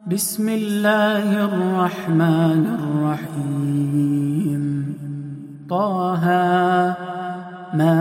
بسم الله الرحمن الرحيم. طه ما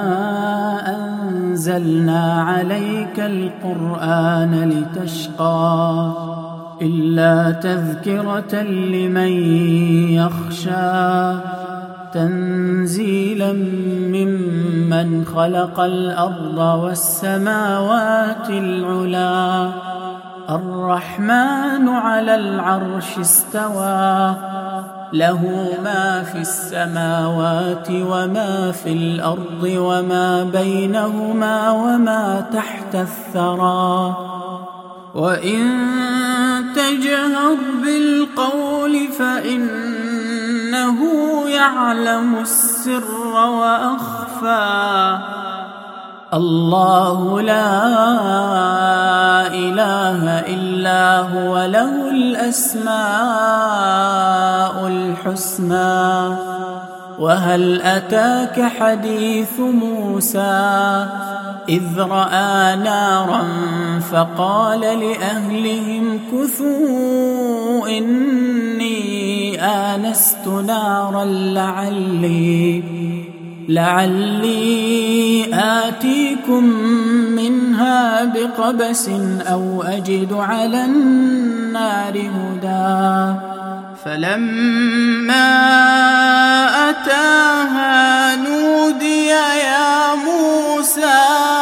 أنزلنا عليك القرآن لتشقى إلا تذكرة لمن يخشى تنزيلا ممن خلق الأرض والسماوات العلى الرحمن على العرش استوى له ما في السماوات وما في الأرض وما بينهما وما تحت الثرى وإن تجهر بالقول فإنه يعلم السر وأخفى الله لا إله إلا هو له الأسماء الحسنى وهل أتاك حديث موسى إذ رأى نارا فقال لأهلهم كثوا إني آنست نارا لعلي آتيكم منها بقبس أو أجد على النار هدى فلما أتاها نودي يا موسى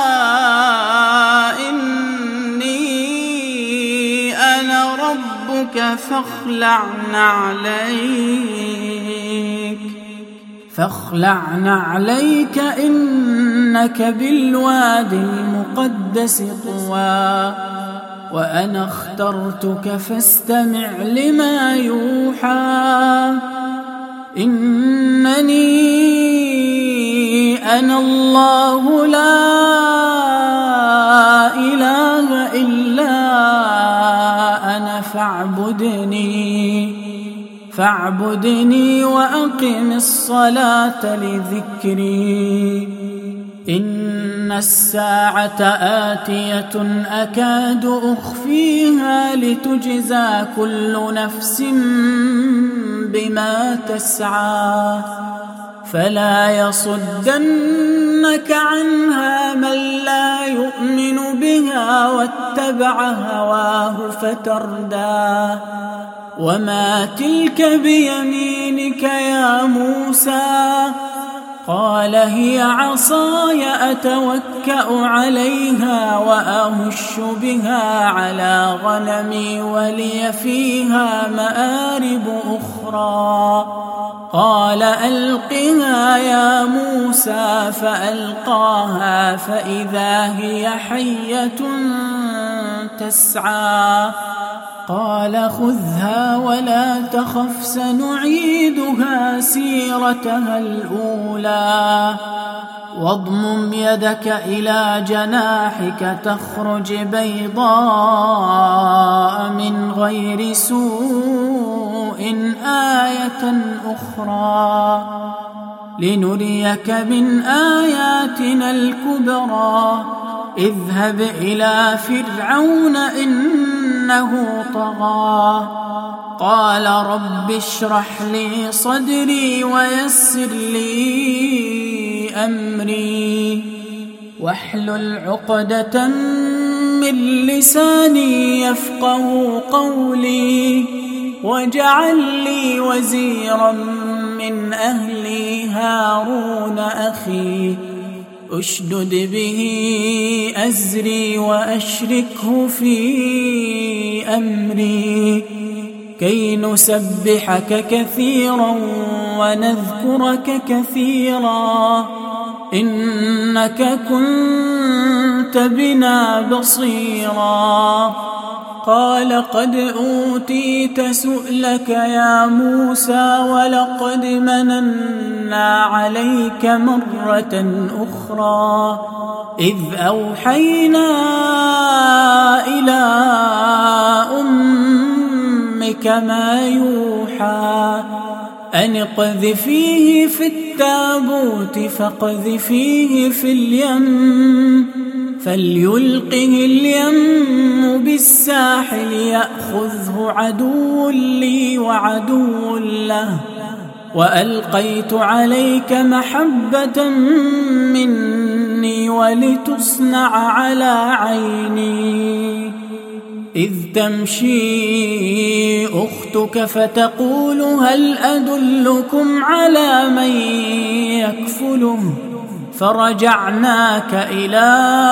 إني أنا ربك فاخلع نعليك إنك بالواد المقدس طوى وأنا اخترتك فاستمع لما يوحى إنني أنا الله لا إله إلا أنا فاعبدني وأقم الصلاة لذكري إن الساعة آتية أكاد أخفيها لتجزى كل نفس بما تسعى فلا يصدنك عنها من لا يؤمن بها واتبع هواه فتردى وما تلك بيمينك يا موسى قال هي عصاي أتوكأ عليها وأهش بها على غنمي ولي فيها مآرب أخرى قال ألقها يا موسى فألقاها فإذا هي حية تسعى قال خذها ولا تخف سنعيدها سيرتها الأولى واضمم يدك إلى جناحك تخرج بيضاء من غير سوء آية أخرى لنريك من آياتنا الكبرى اذهب إلى فرعون إنه طغى قال رب اشرح لي صدري ويسر لي أمري واحلل عقدة من لساني يفقه قولي واجعل لي وزيرا من أهلي هارون أخي أشدد به أزري وأشركه في أمري كي نسبحك كثيرا ونذكرك كثيرا إنك كنت بنا بصيرا قال قد أوتيت سؤلك يا موسى ولقد مننا عليك مرة أخرى إذ أوحينا إلى أمك ما يوحى أن اقذفيه في التابوت فاقذفيه في اليم فليلقه اليم بالساحل يأخذه عدو لي وعدو له وألقيت عليك محبة مني ولتصنع على عيني إذ تمشي أختك فتقول هل أدلكم على من يكفله فرجعناك إلى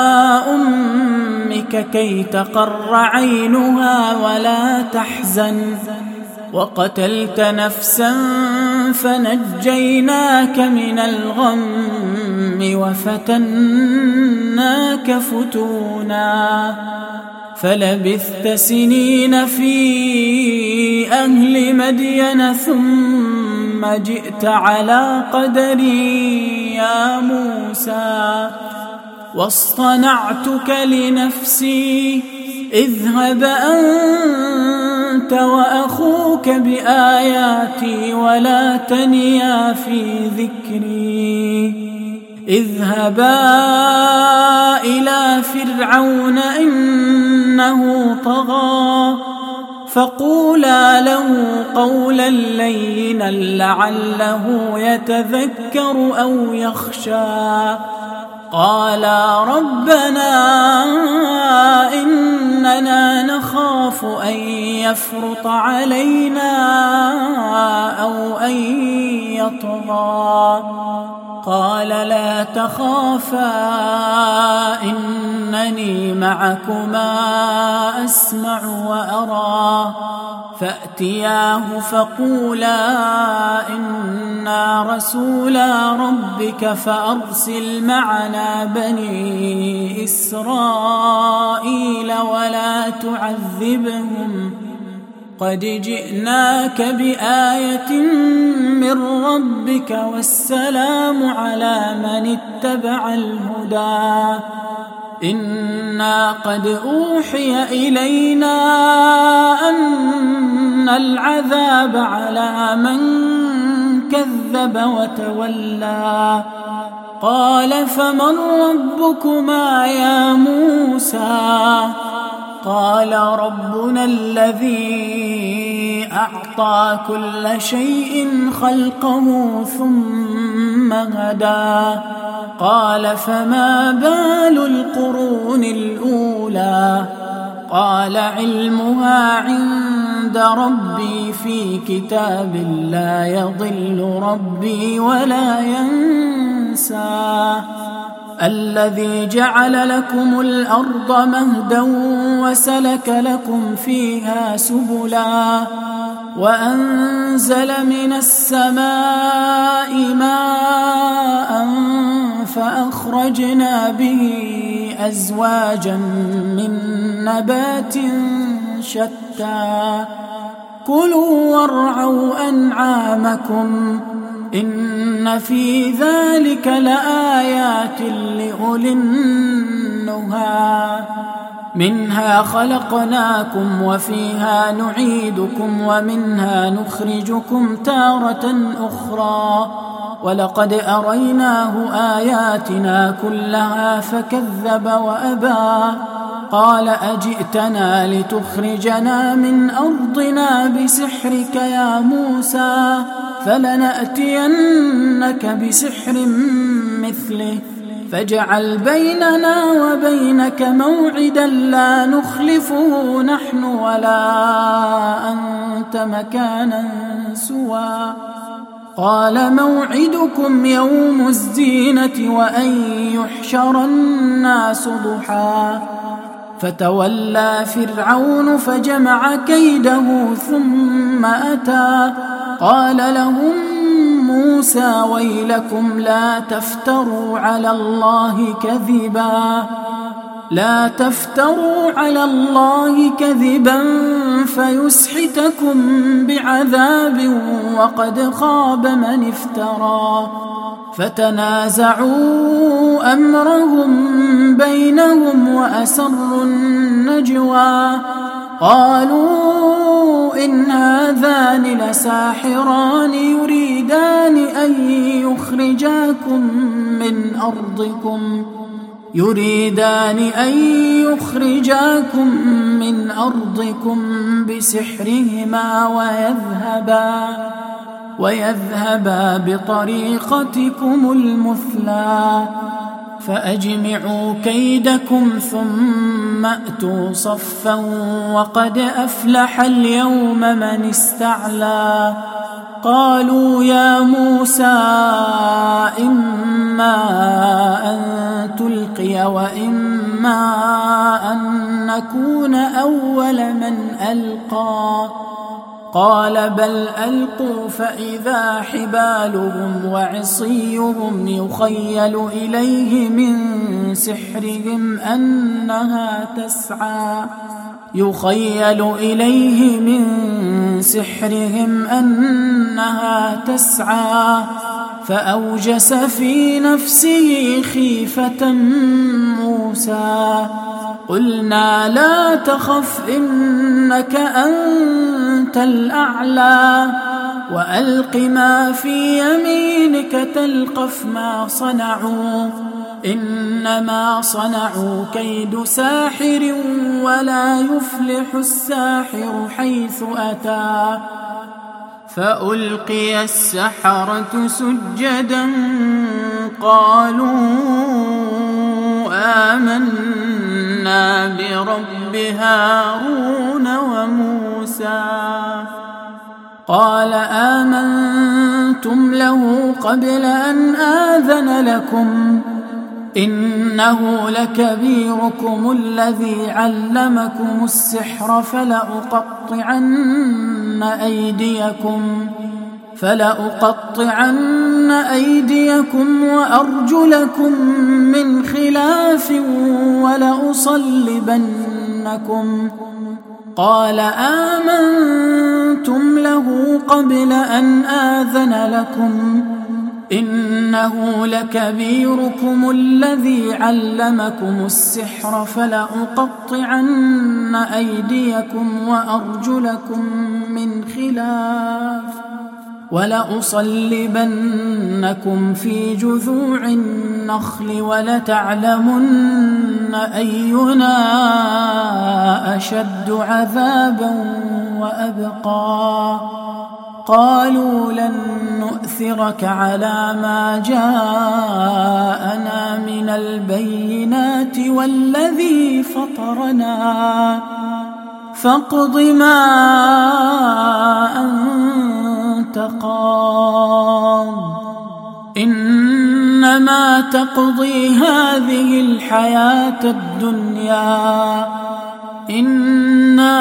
أمك كي تقر عينها ولا تحزن وقتلت نفسا فنجيناك من الغم وفتناك فتونا فلبثت سنين في أهل مدين ثم جئت على قدري يا موسى واصطنعتك لنفسي اذهب أنت وأخوك بآياتي ولا تنيا في ذكري اذهبا إلى فرعون إنه طغى فقولا له قولا لينا لعله يتذكر أو يخشى قالا ربنا إننا نخاف أن يفرط علينا أو أن يطغى قال لا تخافا إنني معكما أسمع وأرى فأتياه فقولا إنا رسولا ربك فأرسل معنا بني إسرائيل ولا تعذبهم قد جئناك بآية من ربك والسلام على من اتبع الهدى إنا قد أوحي إلينا أن العذاب على من كذب وتولى قال فمن ربكما يا موسى قال ربنا الذي أعطى كل شيء خلقه ثم هدى قال فما بال القرون الأولى قال علمها عند ربي في كتاب لا يضل ربي ولا ينسى الذي جعل لكم الأرض مهدا وسلك لكم فيها سبلا وأنزل من السماء ماء فأخرجنا به أزواجا من نبات شتى كلوا وارعوا أنعامكم إن في ذلك لآيات لأولي النهى منها خلقناكم وفيها نعيدكم ومنها نخرجكم تارة أخرى ولقد أريناه آياتنا كلها فكذب وأبى قال أجئتنا لتخرجنا من أرضنا بسحرك يا موسى فلنأتينك بسحر مثله فاجعل بيننا وبينك موعدا لا نخلفه نحن ولا أنت مكانا سوى قال موعدكم يوم الزينة وأن يحشر الناس ضحى فتولى فرعون فجمع كيده ثم أتى قال لهم موسى ويلكم لا تفتروا على الله كذبا فيسحتكم بعذاب وقد خاب من افترى فتنازعوا أمرهم بينهم وأسروا النجوى قالوا إن هذان لساحران يريدان أن يخرجاكم من أرضكم يريدان أن يخرجاكم من أرضكم بسحرهما ويذهبا بطريقتكم المثلى فأجمعوا كيدكم ثم أتوا صفا وقد أفلح اليوم من استعلى قالوا يا موسى إما أن تلقي وإما أن نكون أول من ألقى قال بل ألقوا فإذا حبالهم وعصيهم يخيل إليه من سحرهم أنها تسعى فأوجس في نفسه خيفة موسى قلنا لا تخف إنك أنت الأعلى وألق ما في يمينك تلقف ما صنعوا إنما صنعوا كيد ساحر ولا يفلح الساحر حيث أتى فألقي السحرة سجدا قالوا آمنا برب هارون وموسى قال آمنتم له قبل أن آذن لكم إنه لكبيركم الذي علمكم السحر فلأقطعن أيديكم وأرجلكم من خلاف ولأصلبنكم قال آمنتم له قبل أن آذن لكم إنه لكبيركم الذي علمكم السحر فلأقطعن أيديكم وأرجلكم من خلاف ولأصلبنكم في جذوع النخل ولتعلمن أينا أشد عذابا وأبقى قالوا لن نؤثرك على ما جاءنا من البينات والذي فطرنا فاقض ما أنت قاض إنما تقضي هذه الحياة الدنيا إنا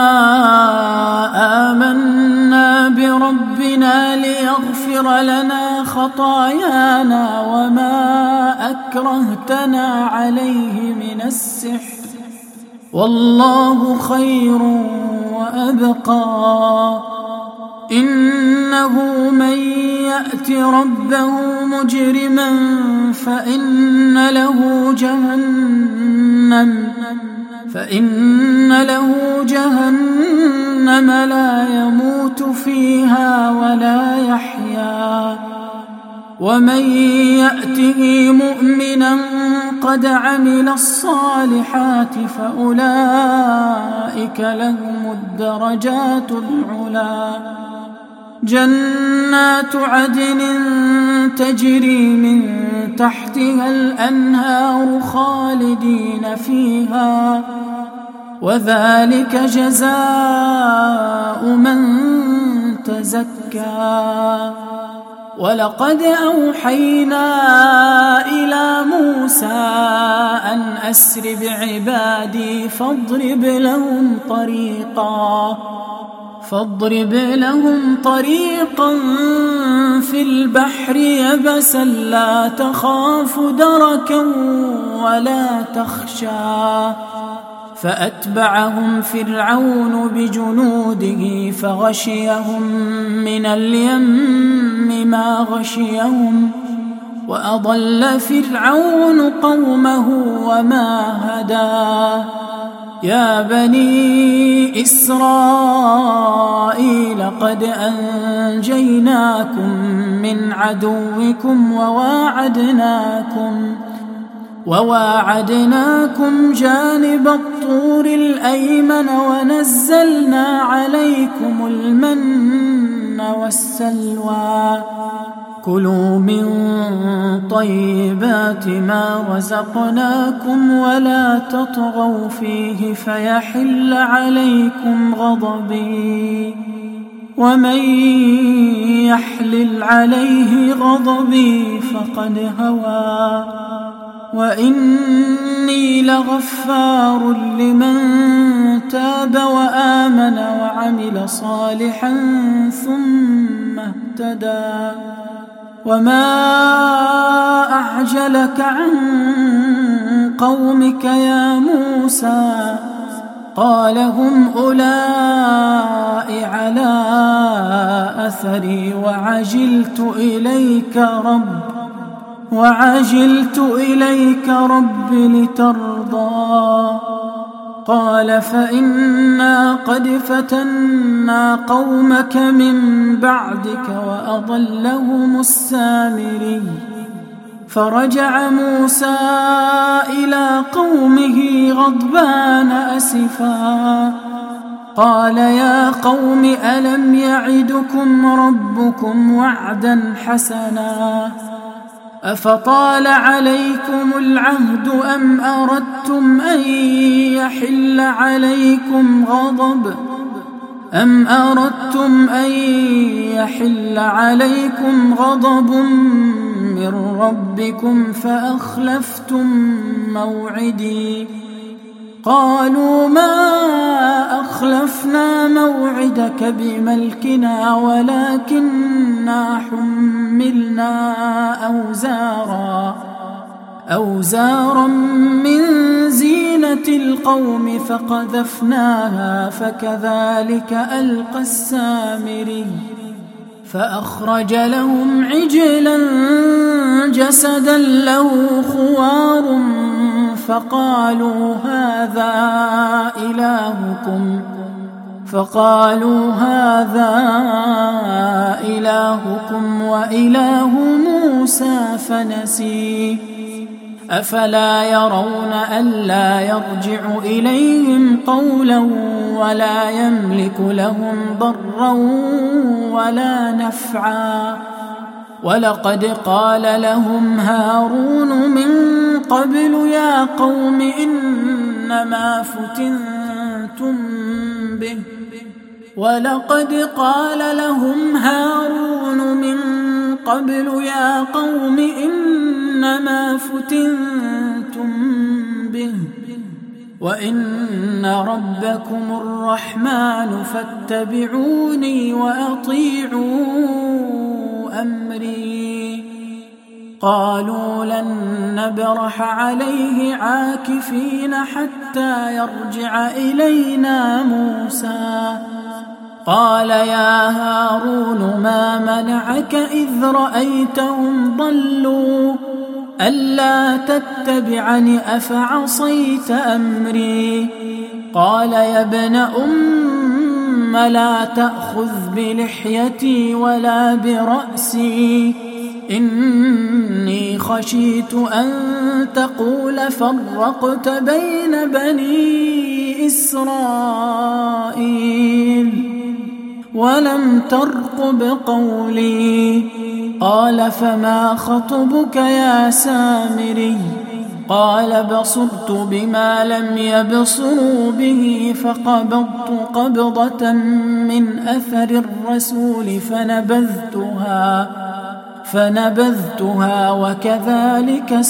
آمنا بربنا ليغفر لنا خطايانا وما أكرهتنا عليه من السحر والله خير وأبقى إنه من يأت ربه مجرما فإن له جهنم لا يموت فيها ولا يحيا ومن يأته مؤمنا قد عمل الصالحات فأولئك لهم الدرجات العلى جنات عدن تجري من تحتها الأنهار خالدين فيها وذلك جزاء من تزكى ولقد أوحينا إلى موسى أن أسر بعبادي فاضرب لهم طريقا في البحر يبسا لا تخاف دركا ولا تخشى فأتبعهم فرعون بجنوده فغشيهم من اليم ما غشيهم وأضل فرعون قومه وما هدى يا بني إسرائيل قد وواعدناكم جانب الطور الأيمن ونزلنا عليكم المن والسلوى كلوا من طيبات ما رزقناكم ولا تطغوا فيه فيحل عليكم غضبي ومن يحلل عليه غضبي فقد هوى وإني لغفار لمن تاب وآمن وعمل صالحا ثم اهتدى وما أعجلك عن قومك يا موسى قال هم أولئك على أثري وعجلت إليك رب لترضى قال فإنا قد فتنا قومك من بعدك وأضلهم السامري فرجع موسى إلى قومه غضبان أسفا قال يا قوم ألم يعدكم ربكم وعدا حسنا أفطال عليكم العهد أم أردتم أن يحل عليكم غضب من ربكم فأخلفتم موعدي قالوا ما أخلفنا موعدك بملكنا ولكننا حملنا أوزارا من زينة القوم فقذفناها فكذلك ألقى السامري فأخرج لهم عجلا جسدا له خوار فقالوا هذا إلهكم وإله موسى فنسي أفلا يرون ألا يرجع إليهم قولا ولا يملك لهم ضرا ولا نفعا ولقد قال لهم هارون من قبل يا قوم إنما فتنتم به وإن ربكم الرحمن فاتبعوني وأطيعوا أمري قالوا لن نبرح عليه عاكفين حتى يرجع إلينا موسى قال يا هارون ما منعك إذ رأيتهم ضلوا ألا تتبعني أفعصيت أمري قال يا ابن أم لا تأخذ بلحيتي ولا برأسي إني خشيت أن تقول فرقت بين بني إسرائيل ولم ترقب قولي قال فما خطبك يا سامري قال بصرت بما لم يبصروا به فقبضت قبضة من أثر الرسول فنبذتها وكذلك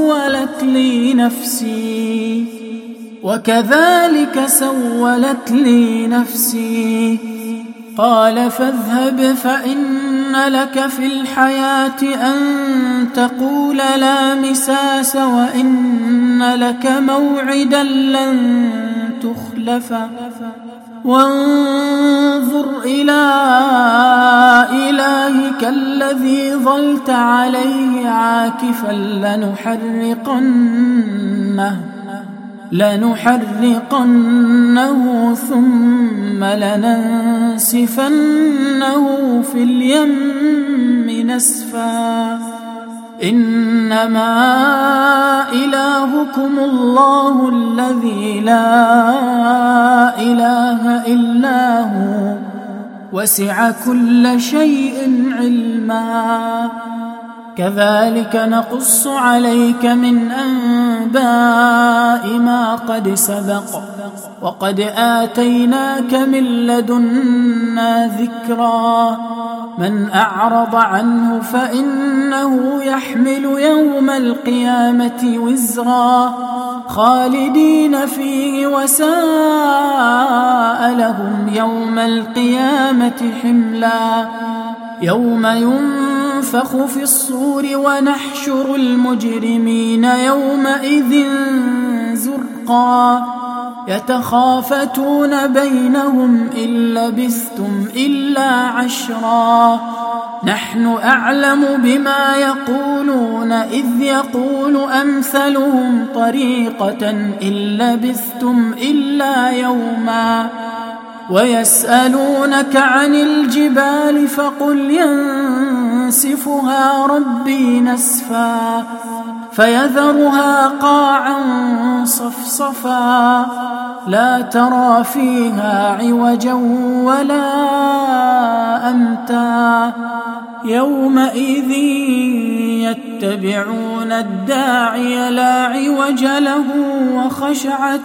سولت لي نفسي قال فاذهب فإن لك في الحياة أن تقول لا مساس وإن لك موعدا لن تخلفه وانظر إلى إلهك الذي ظلت عليه عاكفا لنحرقنه ثم لننسفنه في اليم نسفا إنما إلهكم الله الذي لا إله إلا هو وسع كل شيء علما كذلك نقص عليك من أنباء ما قد سبق وقد آتيناك من لدنا ذكرا من أعرض عنه فإنه يحمل يوم القيامة وزرا خالدين فيه وساء لهم يوم القيامة حملا يوم ينفخ في الصور ونحشر المجرمين يومئذ زرقا يتخافتون بينهم إن لبثتم إلا عشرا نحن أعلم بما يقولون إذ يقول أمثلهم طريقة إن لبثتم إلا يوما ويسألونك عن الجبال فقل ينسفها ربي نسفا فيذرها قاعا صفصفا لا ترى فيها عوجا ولا أمتا يومئذ يتبعون الداعي لا عوج له وخشعت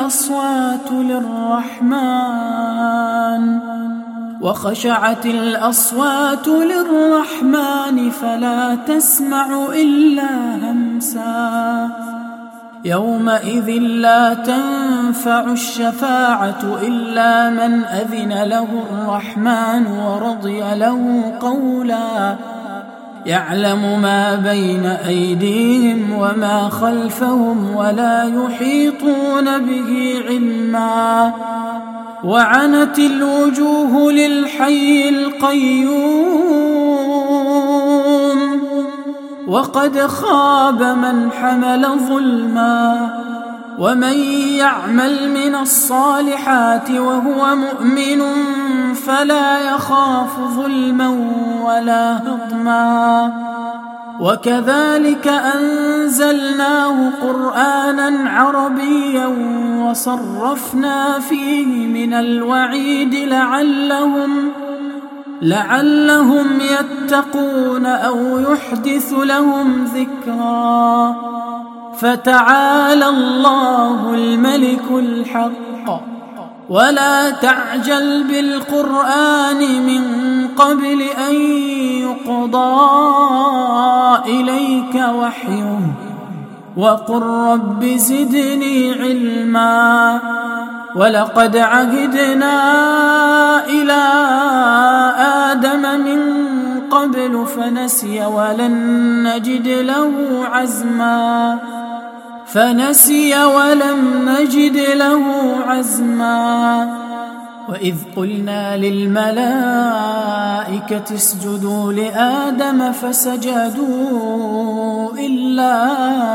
الأصوات للرحمن فلا تسمع إلا همسا يومئذ لا تنفع الشفاعة إلا من أذن له الرحمن ورضي له قولا يعلم ما بين أيديهم وما خلفهم ولا يحيطون به علما وعنت الوجوه للحي القيوم وقد خاب من حمل ظلما ومن يعمل من الصالحات وهو مؤمن فلا يخاف ظلما ولا هضما وكذلك أنزلناه قرآنا عربيا وصرفنا فيه من الوعيد لعلهم يتقون أو يحدث لهم ذكرا فتعالى الله الملك الحق ولا تعجل بالقرآن من قبل أن يقضى إليك وحيه وقل رب زدني علما ولقد عهدنا إلى آدم من قبل فنسي ولم نجد له عزما وإذ قلنا للملائكة اسجدوا لآدم فسجدوا إلا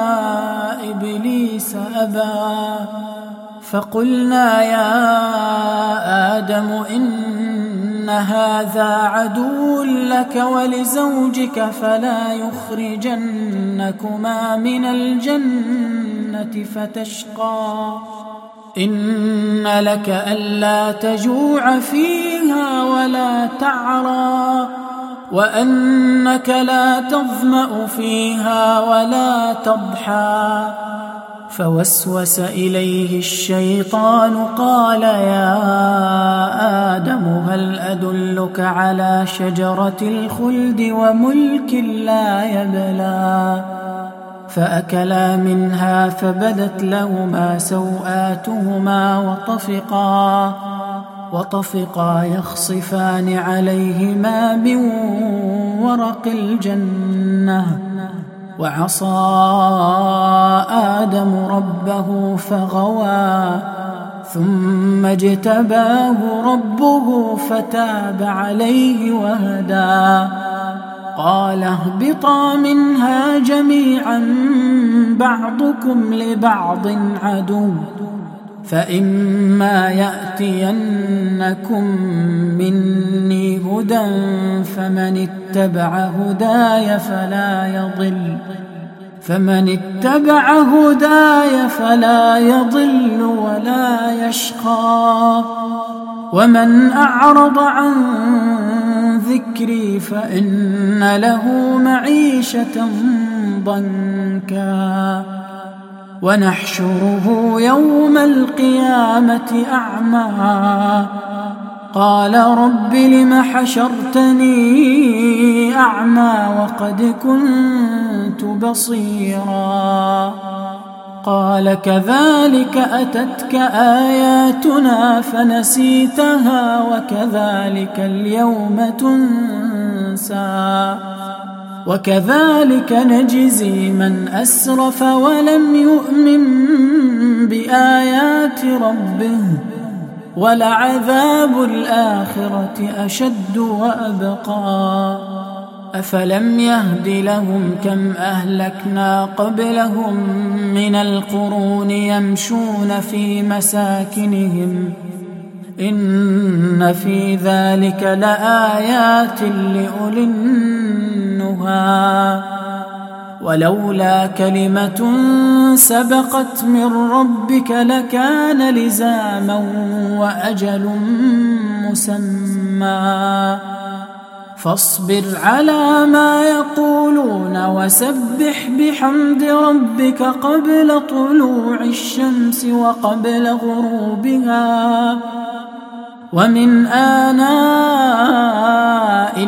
إبليس أبى فقلنا يا آدم إن هذا عدو لك ولزوجك فلا يخرجنكما من الجنة فتشقى إن لك ألا تجوع فيها ولا تعرى وأنك لا تظمأ فيها ولا تضحى فوسوس إليه الشيطان قال يا آدم هل أدلك على شجرة الخلد وملك لا يبلى فأكلا منها فبدت لهما سوآتهما وطفقا يخصفان عليهما من ورق الجنة وعصى آدم ربه فغوى ثم اجتباه ربه فتاب عليه وهدى قال اهبطا منها جميعا بعضكم لبعض عدو فإما يأتينكم مني هدى فمن اتبع هداي فلا يضل ولا يشقى. ومن أعرض عن ذكري فإن له معيشة ضنكا ونحشره يوم القيامة أعمى قال رب لم حشرتني أعمى وقد كنت بصيرا قال كذلك أتتك آياتنا فنسيتها وكذلك اليوم تنسى وكذلك نجزي من أسرف ولم يؤمن بآيات ربه ولعذاب الآخرة أشد وأبقى. أفلم يهد لهم كم أهلكنا قبلهم من القرون يمشون في مساكنهم إن في ذلك لآيات لأولي النهى. ولولا كلمة سبقت من ربك لكان لزاما وأجل مسمى. فاصبر على ما يقولون وسبح بحمد ربك قبل طلوع الشمس وقبل غروبها ومن آناء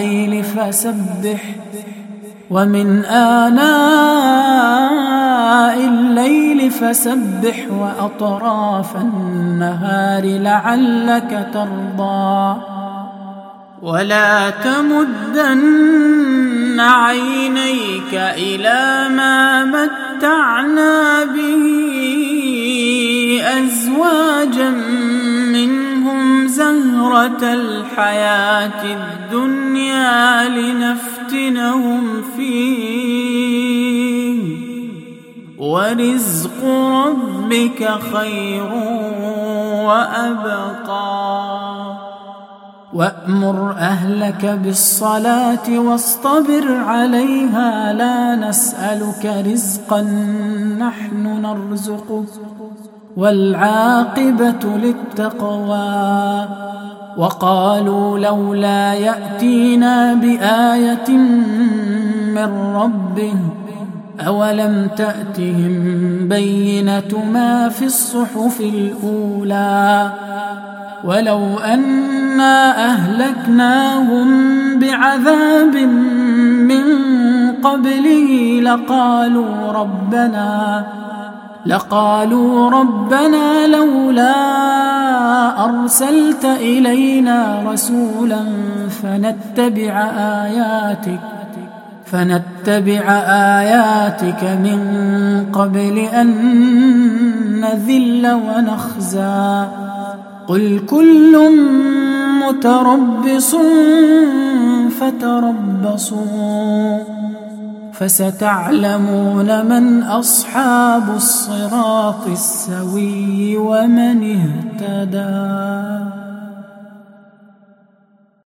الليل فسبح وأطراف النهار لعلك ترضى. ولا تمدن عينيك إلى ما متعنا به أزواجا منهم زهرة الحياة الدنيا لنفتنهم فيه ورزق ربك خير وأبقى. وأمر أهلك بالصلاة واصطبر عليها لا نسألك رزقا نحن نرزقك والعاقبة للتقوى. وقالوا لولا يأتينا بآية من ربه أولم تأتهم بينة ما في الصحف الأولى ولو أنا أهلكناهم بعذاب من قبله لقالوا ربنا لولا أرسلت إلينا رسولا فنتبع آياتك من قبل أن نذل ونخزى. قل كل متربص فتربصوا فستعلمون من أصحاب الصراط السوي ومن اهتدى.